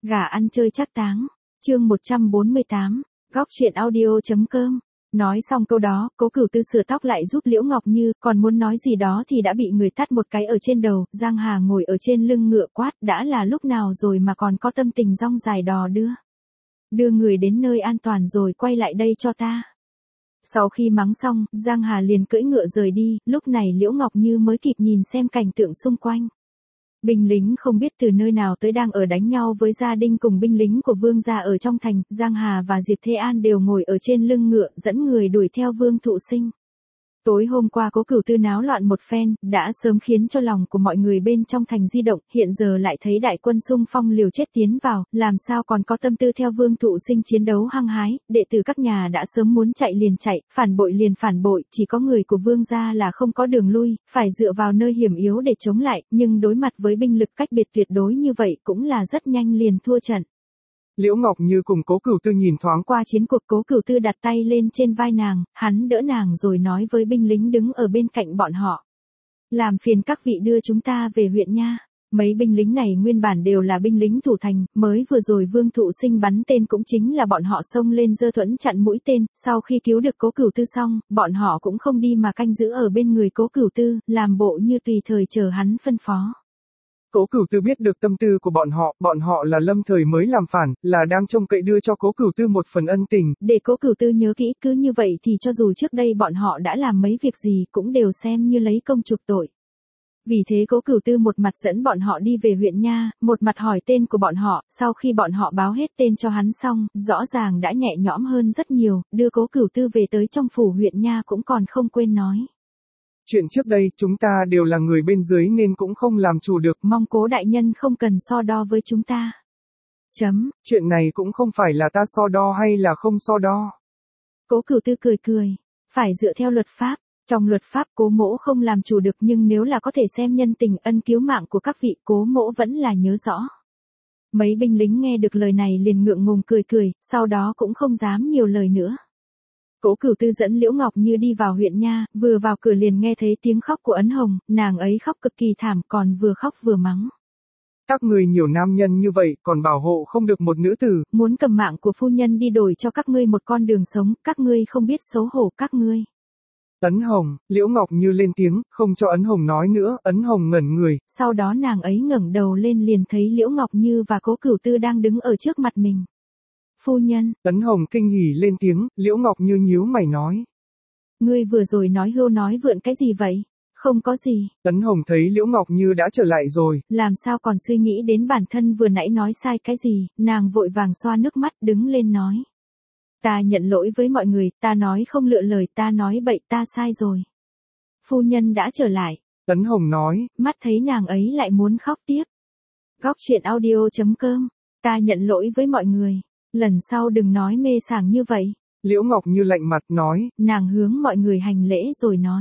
Gà ăn chơi trác táng. Chương 148. Góc truyện audio.com. Nói xong câu đó, Cố Cửu Tư sửa tóc lại giúp Liễu Ngọc Như, còn muốn nói gì đó thì đã bị người tát một cái ở trên đầu. Giang Hà ngồi ở trên lưng ngựa quát, đã là lúc nào rồi mà còn có tâm tình rong dài đò đưa người đến nơi an toàn rồi quay lại đây cho ta. Sau khi mắng xong, Giang Hà liền cưỡi ngựa rời đi, lúc này Liễu Ngọc Như mới kịp nhìn xem cảnh tượng xung quanh. Binh lính không biết từ nơi nào tới đang ở đánh nhau với gia đình cùng binh lính của Vương gia ở trong thành, Giang Hà và Diệp Thế An đều ngồi ở trên lưng ngựa dẫn người đuổi theo Vương Thụ Sinh. Tối hôm qua Cố Cửu Tư náo loạn một phen, đã sớm khiến cho lòng của mọi người bên trong thành di động, hiện giờ lại thấy đại quân xung phong liều chết tiến vào, làm sao còn có tâm tư theo Vương Thụ Sinh chiến đấu hăng hái, đệ tử các nhà đã sớm muốn chạy liền chạy, phản bội liền phản bội, chỉ có người của Vương gia là không có đường lui, phải dựa vào nơi hiểm yếu để chống lại, nhưng đối mặt với binh lực cách biệt tuyệt đối như vậy cũng là rất nhanh liền thua trận. Liễu Ngọc Như cùng Cố Cửu Tư nhìn thoáng qua chiến cuộc, Cố Cửu Tư đặt tay lên trên vai nàng, hắn đỡ nàng rồi nói với binh lính đứng ở bên cạnh bọn họ. Làm phiền các vị đưa chúng ta về huyện nha. Mấy binh lính này nguyên bản đều là binh lính thủ thành, mới vừa rồi Vương Thụ Sinh bắn tên cũng chính là bọn họ xông lên giơ thuẫn chặn mũi tên, sau khi cứu được Cố Cửu Tư xong, bọn họ cũng không đi mà canh giữ ở bên người Cố Cửu Tư, làm bộ như tùy thời chờ hắn phân phó. Cố Cửu Tư biết được tâm tư của bọn họ là lâm thời mới làm phản, là đang trông cậy đưa cho Cố Cửu Tư một phần ân tình. Để Cố Cửu Tư nhớ kỹ, cứ như vậy thì cho dù trước đây bọn họ đã làm mấy việc gì cũng đều xem như lấy công chuộc tội. Vì thế Cố Cửu Tư một mặt dẫn bọn họ đi về huyện nha, một mặt hỏi tên của bọn họ, sau khi bọn họ báo hết tên cho hắn xong, rõ ràng đã nhẹ nhõm hơn rất nhiều, đưa Cố Cửu Tư về tới trong phủ huyện nha cũng còn không quên nói. Chuyện trước đây, chúng ta đều là người bên dưới nên cũng không làm chủ được. Mong Cố đại nhân không cần so đo với chúng ta. Chuyện này cũng không phải là ta so đo hay là không so đo. Cố Cửu Tư cười. Phải dựa theo luật pháp. Trong luật pháp Cố mỗ không làm chủ được, nhưng nếu là có thể xem nhân tình ân cứu mạng của các vị, Cố mỗ vẫn là nhớ rõ. Mấy binh lính nghe được lời này liền ngượng ngùng cười, sau đó cũng không dám nhiều lời nữa. Cố Cửu Tư dẫn Liễu Ngọc Như đi vào huyện nha, vừa vào cửa liền nghe thấy tiếng khóc của Ấn Hồng, nàng ấy khóc cực kỳ thảm, còn vừa khóc vừa mắng. Các người nhiều nam nhân như vậy, còn bảo hộ không được một nữ tử. Muốn cầm mạng của phu nhân đi đổi cho các ngươi một con đường sống, các ngươi không biết xấu hổ các ngươi. Ấn Hồng, Liễu Ngọc Như lên tiếng, không cho Ấn Hồng nói nữa, Ấn Hồng ngẩn người. Sau đó nàng ấy ngẩng đầu lên liền thấy Liễu Ngọc Như và Cố Cửu Tư đang đứng ở trước mặt mình. Phu nhân. Ấn Hồng kinh hỉ lên tiếng, Liễu Ngọc Như nhíu mày nói. Ngươi vừa rồi nói hưu nói vượn cái gì vậy? Không có gì. Ấn Hồng thấy Liễu Ngọc Như đã trở lại rồi. Làm sao còn suy nghĩ đến bản thân vừa nãy nói sai cái gì, nàng vội vàng xoa nước mắt đứng lên nói. Ta nhận lỗi với mọi người, ta nói không lựa lời, ta nói bậy, ta sai rồi. Phu nhân đã trở lại. Ấn Hồng nói. Mắt thấy nàng ấy lại muốn khóc tiếp. Góc truyện audio.com. Ta nhận lỗi với mọi người. Lần sau đừng nói mê sảng như vậy. Liễu Ngọc Như lạnh mặt nói. Nàng hướng mọi người hành lễ rồi nói.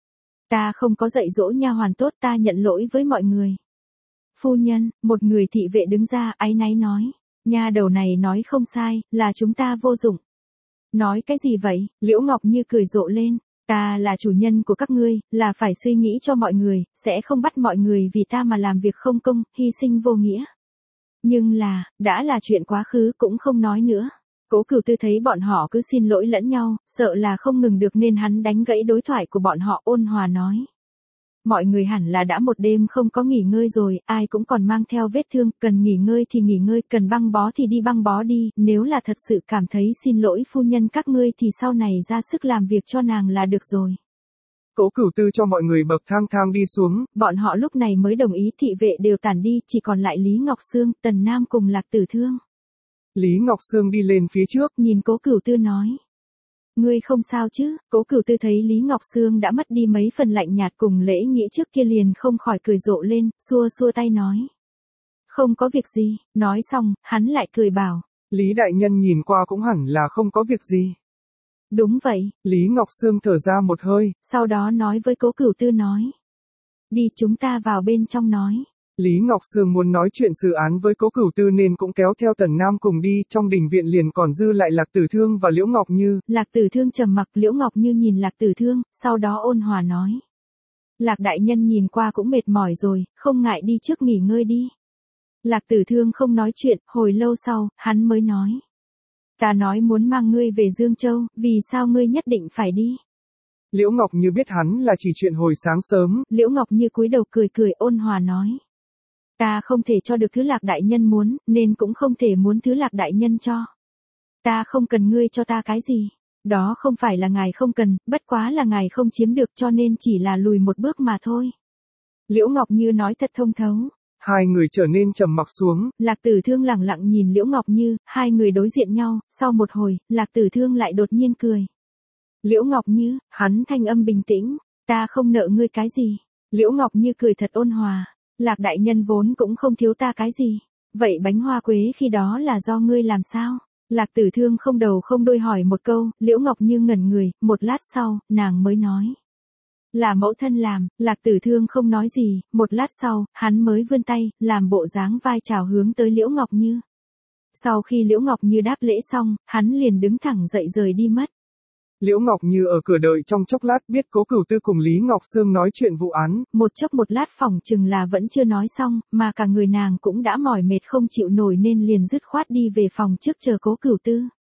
Ta không có dạy dỗ nha hoàn tốt, ta nhận lỗi với mọi người. Phu nhân, một người thị vệ đứng ra áy náy nói. Nha đầu này nói không sai, là chúng ta vô dụng. Nói cái gì vậy? Liễu Ngọc Như cười rộ lên. Ta là chủ nhân của các ngươi, là phải suy nghĩ cho mọi người, sẽ không bắt mọi người vì ta mà làm việc không công, hy sinh vô nghĩa. Nhưng đã là chuyện quá khứ cũng không nói nữa. Cố Cửu Tư thấy bọn họ cứ xin lỗi lẫn nhau, sợ là không ngừng được nên hắn đánh gãy đối thoại của bọn họ, ôn hòa nói. Mọi người hẳn là đã một đêm không có nghỉ ngơi rồi, ai cũng còn mang theo vết thương, cần nghỉ ngơi thì nghỉ ngơi, cần băng bó thì đi băng bó đi, nếu là thật sự cảm thấy xin lỗi phu nhân các ngươi thì sau này ra sức làm việc cho nàng là được rồi. Cố Cửu Tư cho mọi người bậc thang thang đi xuống. Bọn họ lúc này mới đồng ý, thị vệ đều tản đi, chỉ còn lại Lý Ngọc Sương, Tần Nam cùng Lạc Tử Thương. Lý Ngọc Sương đi lên phía trước, nhìn Cố Cửu Tư nói. Ngươi không sao chứ? Cố Cửu Tư thấy Lý Ngọc Sương đã mất đi mấy phần lạnh nhạt cùng lễ nghĩa trước kia liền không khỏi cười rộ lên, xua tay nói. Không có việc gì, nói xong, hắn lại cười bảo. Lý đại nhân nhìn qua cũng hẳn là không có việc gì. Đúng vậy. Lý Ngọc Sương thở ra một hơi. Sau đó nói với Cố Cửu Tư nói. Đi chúng ta vào bên trong nói. Lý Ngọc Sương muốn nói chuyện xử án với Cố Cửu Tư nên cũng kéo theo Tần Nam cùng đi, trong đình viện liền còn dư lại Lạc Tử Thương và Liễu Ngọc Như. Lạc Tử Thương trầm mặc, Liễu Ngọc Như nhìn Lạc Tử Thương, sau đó ôn hòa nói. Lạc đại nhân nhìn qua cũng mệt mỏi rồi, không ngại đi trước nghỉ ngơi đi. Lạc Tử Thương không nói chuyện, hồi lâu sau, hắn mới nói. Ta nói muốn mang ngươi về Dương Châu, vì sao ngươi nhất định phải đi? Liễu Ngọc Như biết hắn là chỉ chuyện hồi sáng sớm. Liễu Ngọc Như cúi đầu cười cười ôn hòa nói. Ta không thể cho được thứ Lạc đại nhân muốn, nên cũng không thể muốn thứ Lạc đại nhân cho. Ta không cần ngươi cho ta cái gì. Đó không phải là ngài không cần, bất quá là ngài không chiếm được cho nên chỉ là lùi một bước mà thôi. Liễu Ngọc Như nói thật thông thấu. Hai người trở nên trầm mặc xuống. Lạc Tử Thương lẳng lặng nhìn Liễu Ngọc Như, hai người đối diện nhau, sau một hồi, Lạc Tử Thương lại đột nhiên cười. Liễu Ngọc Như, hắn thanh âm bình tĩnh, ta không nợ ngươi cái gì. Liễu Ngọc Như cười thật ôn hòa, Lạc đại nhân vốn cũng không thiếu ta cái gì. Vậy bánh hoa quế khi đó là do ngươi làm sao? Lạc Tử Thương không đầu không đuôi hỏi một câu, Liễu Ngọc Như ngẩn người, một lát sau, nàng mới nói. Là mẫu thân làm, Lạc Tử Thương không nói gì, một lát sau, hắn mới vươn tay, làm bộ dáng vai chào hướng tới Liễu Ngọc Như. Sau khi Liễu Ngọc Như đáp lễ xong, hắn liền đứng thẳng dậy rời đi mất. Liễu Ngọc Như ở cửa đợi trong chốc lát biết Cố Cửu Tư cùng Lý Ngọc Sương nói chuyện vụ án. Một chốc một lát phỏng chừng là vẫn chưa nói xong, mà cả người nàng cũng đã mỏi mệt không chịu nổi nên liền dứt khoát đi về phòng trước chờ Cố Cửu Tư.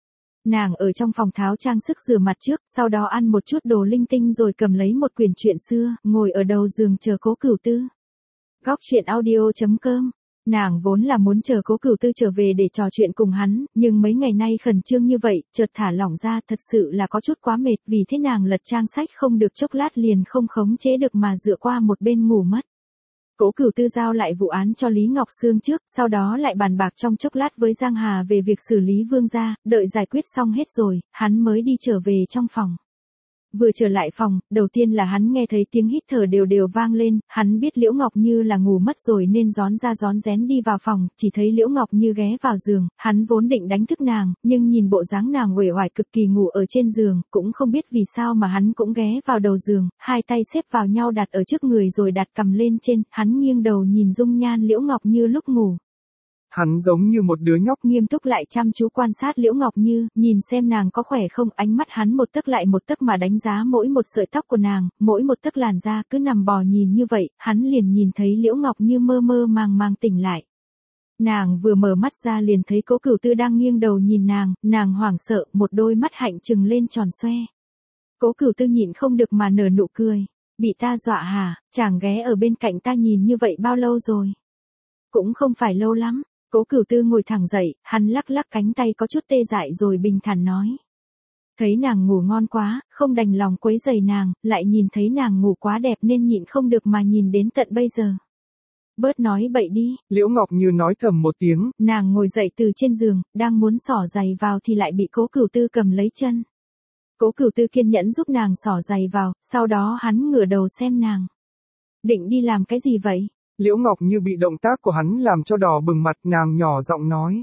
Nàng ở trong phòng tháo trang sức rửa mặt trước, sau đó ăn một chút đồ linh tinh rồi cầm lấy một quyển truyện xưa, ngồi ở đầu giường chờ Cố Cửu Tư. Góc truyện audio.com. Nàng vốn là muốn chờ Cố Cửu Tư trở về để trò chuyện cùng hắn, nhưng mấy ngày nay khẩn trương như vậy, chợt thả lỏng ra thật sự là có chút quá mệt, vì thế nàng lật trang sách không được chốc lát liền không khống chế được mà dựa qua một bên ngủ mất. Cố Cửu Tư giao lại vụ án cho Lý Ngọc Sương trước, sau đó lại bàn bạc trong chốc lát với Giang Hà về việc xử lý Vương gia, đợi giải quyết xong hết rồi, hắn mới đi trở về trong phòng. Vừa trở lại phòng, đầu tiên là hắn nghe thấy tiếng hít thở đều đều vang lên, hắn biết Liễu Ngọc Như là ngủ mất rồi nên rón ra rón rén đi vào phòng, chỉ thấy Liễu Ngọc Như ghé vào giường, hắn vốn định đánh thức nàng, nhưng nhìn bộ dáng nàng uể oải cực kỳ ngủ ở trên giường, cũng không biết vì sao mà hắn cũng ghé vào đầu giường, hai tay xếp vào nhau đặt ở trước người rồi đặt cằm lên trên, hắn nghiêng đầu nhìn dung nhan Liễu Ngọc Như lúc ngủ. Hắn giống như một đứa nhóc Nghiêm túc lại chăm chú quan sát Liễu Ngọc Như, nhìn xem nàng có khỏe không, ánh mắt hắn một tấc lại một tấc mà đánh giá mỗi một sợi tóc của nàng, mỗi một tấc làn da, cứ nằm bò nhìn như vậy, hắn liền nhìn thấy Liễu Ngọc Như mơ mơ màng màng tỉnh lại. Nàng vừa mở mắt ra liền thấy Cố Cửu Tư đang nghiêng đầu nhìn nàng hoảng sợ, một đôi mắt hạnh trừng lên tròn xoe. Cố Cửu Tư nhịn không được mà nở nụ cười, bị ta dọa hả, chàng ghé ở bên cạnh ta nhìn như vậy bao lâu rồi? Cũng không phải lâu lắm. Cố Cửu Tư ngồi thẳng dậy, hắn lắc lắc cánh tay có chút tê dại rồi bình thản nói. Thấy nàng ngủ ngon quá, không đành lòng quấy rầy nàng, lại nhìn thấy nàng ngủ quá đẹp nên nhịn không được mà nhìn đến tận bây giờ. Bớt nói bậy đi. Liễu Ngọc Như nói thầm một tiếng. Nàng ngồi dậy từ trên giường, đang muốn xỏ giày vào thì lại bị Cố Cửu Tư cầm lấy chân. Cố Cửu Tư kiên nhẫn giúp nàng xỏ giày vào, sau đó hắn ngửa đầu xem nàng. Định đi làm cái gì vậy? Liễu Ngọc Như bị động tác của hắn làm cho đỏ bừng mặt, nàng nhỏ giọng nói.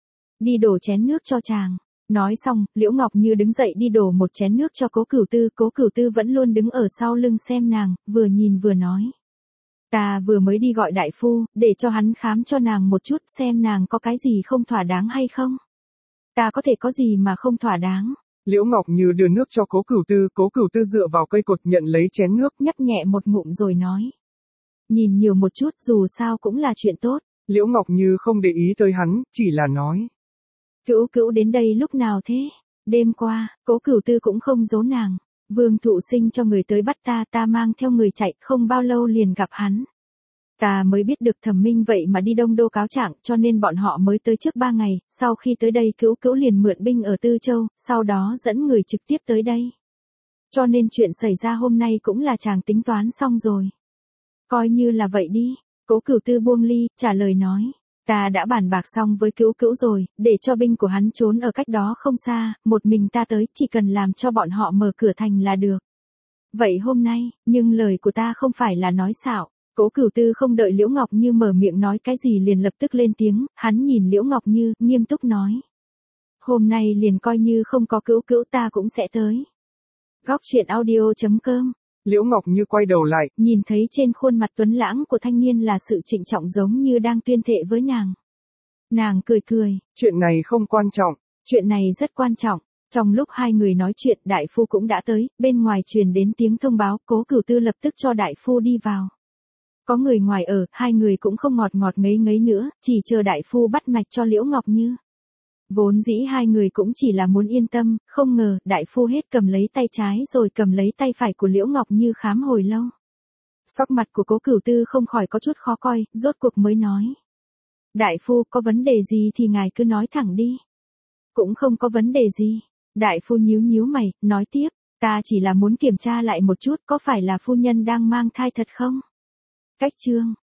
Đi đổ chén nước cho chàng. Nói xong, Liễu Ngọc Như đứng dậy đi đổ một chén nước cho Cố Cửu Tư, Cố Cửu Tư vẫn luôn đứng ở sau lưng xem nàng, vừa nhìn vừa nói. Ta vừa mới đi gọi đại phu, để cho hắn khám cho nàng một chút xem nàng có cái gì không thỏa đáng hay không. Ta có thể có gì mà không thỏa đáng. Liễu Ngọc Như đưa nước cho Cố Cửu Tư dựa vào cây cột nhận lấy chén nước, nhấp nhẹ một ngụm rồi nói. Nhìn nhiều một chút dù sao cũng là chuyện tốt. Liễu Ngọc Như không để ý tới hắn, chỉ là nói. Cửu Cửu đến đây lúc nào thế? Đêm qua, Cố Cửu Tư cũng không giấu nàng. Vương Thụ Sinh cho người tới bắt ta mang theo người chạy, không bao lâu liền gặp hắn. Ta mới biết được Thẩm Minh vậy mà đi Đông Đô cáo trạng, cho nên bọn họ mới tới trước 3 ngày, sau khi tới đây Cửu Cửu liền mượn binh ở Tư Châu, sau đó dẫn người trực tiếp tới đây. Cho nên chuyện xảy ra hôm nay cũng là chàng tính toán xong rồi. Coi như là vậy đi. Cố Cửu Tư buông ly, trả lời nói. Ta đã bàn bạc xong với Cửu Cửu rồi, để cho binh của hắn trốn ở cách đó không xa, một mình ta tới, chỉ cần làm cho bọn họ mở cửa thành là được. Vậy hôm nay, nhưng lời của ta không phải là nói xạo. Cố Cửu Tư không đợi Liễu Ngọc Như mở miệng nói cái gì liền lập tức lên tiếng, hắn nhìn Liễu Ngọc Như, nghiêm túc nói. Hôm nay liền coi như không có Cửu Cửu ta cũng sẽ tới. Góc truyện audio.com. Liễu Ngọc Như quay đầu lại, nhìn thấy trên khuôn mặt tuấn lãng của thanh niên là sự trịnh trọng giống như đang tuyên thệ với nàng. Nàng cười cười. Chuyện này không quan trọng. Chuyện này rất quan trọng. Trong lúc hai người nói chuyện, đại phu cũng đã tới, bên ngoài truyền đến tiếng thông báo, Cố Cửu Tư lập tức cho đại phu đi vào. Có người ngoài ở, hai người cũng không ngọt ngọt ngấy ngấy nữa, chỉ chờ đại phu bắt mạch cho Liễu Ngọc Như. Vốn dĩ hai người cũng chỉ là muốn yên tâm, không ngờ, đại phu hết cầm lấy tay trái rồi cầm lấy tay phải của Liễu Ngọc Như khám hồi lâu. Sắc mặt của Cố Cửu Tư không khỏi có chút khó coi, rốt cuộc mới nói. Đại phu, có vấn đề gì thì ngài cứ nói thẳng đi. Cũng không có vấn đề gì. Đại phu nhíu nhíu mày, nói tiếp, ta chỉ là muốn kiểm tra lại một chút có phải là phu nhân đang mang thai thật không? Cách chương